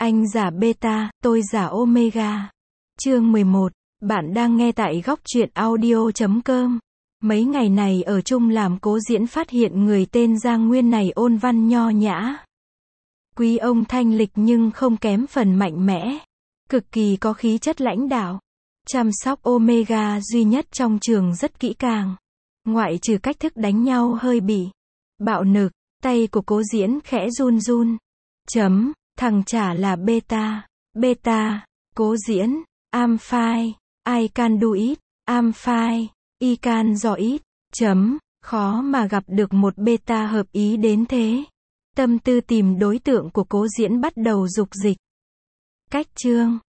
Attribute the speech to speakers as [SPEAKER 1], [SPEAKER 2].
[SPEAKER 1] Anh giả beta, tôi giả omega. Chương 11. Bạn đang nghe tại góc truyện audio.com. Mấy ngày này ở chung làm Cố Diễn phát hiện người tên Giang Nguyên này ôn văn nho nhã. Quý ông thanh lịch nhưng không kém phần mạnh mẽ. Cực kỳ có khí chất lãnh đạo. Chăm sóc omega duy nhất trong trường rất kỹ càng. Ngoại trừ cách thức đánh nhau hơi bị bạo nực, tay của Cố Diễn khẽ run run. Thằng chả là beta. Beta. Cố Diễn. I'm fine. I can do it. I'm fine. I can do it. Khó mà gặp được một beta hợp ý đến thế. Tâm tư tìm đối tượng của Cố Diễn bắt đầu dục dịch. Cách chương.